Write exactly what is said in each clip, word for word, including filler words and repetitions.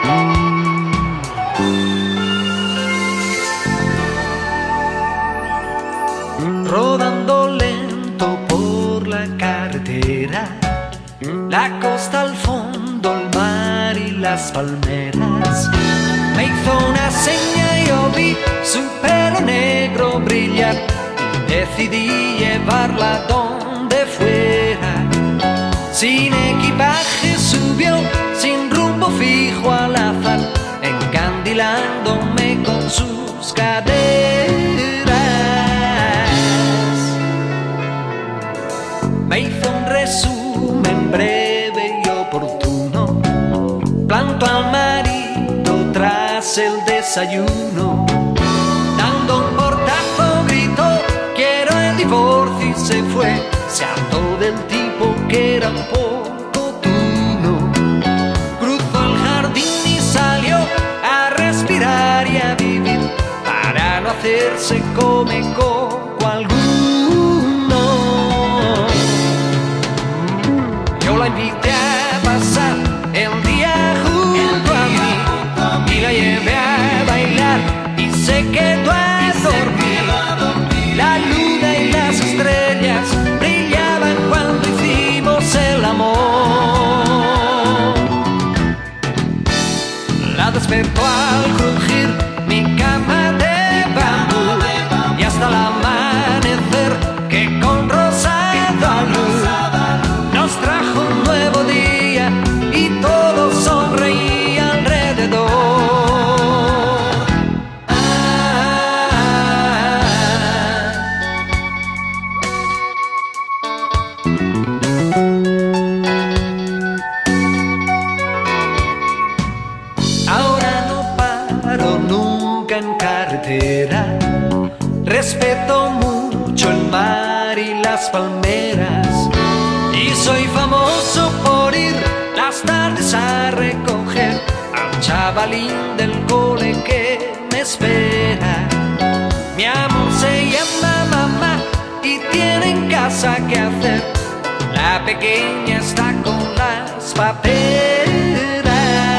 Rodando lento por la carretera, la costa al fondo, el mar y las palmeras. Me hizo una seña y yo vi su pelo negro brillar y decidí llevarla donde fuera. Sin equipaje subió, sin rumbo fijo al azar, encandilándome con sus caderas. Me hizo un resumen breve y oportuno, planto al marido tras el desayuno. Dando un portazo gritó, quiero el divorcio, y se fue. Se hartó del tipo que era un poco tuno. Cruzó el jardín y salió a respirar y a vivir, para no hacerse come coco alguno. Yo la invité a pasar el día junto a mí y la llevé a bailar y se quedó a dormir. La luna y las estrellas brillaban cuando hicimos el amor. La despertó al crujir mi cama de bambú y hasta el amanecer que con rosada luz nos trajo un nuevo día y todo sonreía alrededor. Ahora no paro nunca en carretera, respeto mucho el mar y las palmeras, y soy famoso por ir las tardes a recoger al chavalín del cole que me espera. Mi amor se llama mamá y tiene en casa que hacer. La pequeña está con las paperas.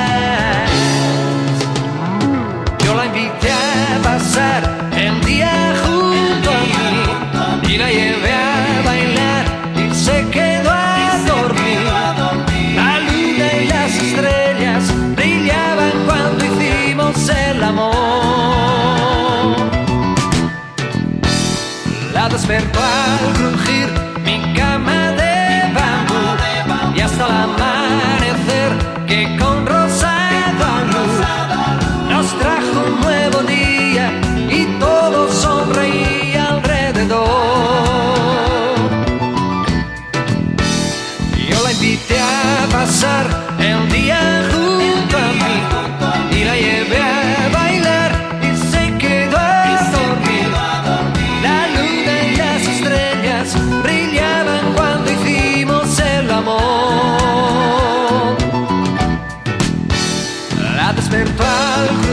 Yo la invité a pasar el día junto a mí y la llevé a bailar y se quedó a dormir. La luna y las estrellas brillaban cuando hicimos el amor. La despertó al crujir mi cama de bambú y hasta el amanecer que con rosada luz nos trajo un nuevo día y todo sonreía alrededor. Yo la invité a pasar el día junto a mí y la llevé a bailar y se quedó a dormir. La luna y las estrellas brillaban cuando hicimos el amor. La despertó al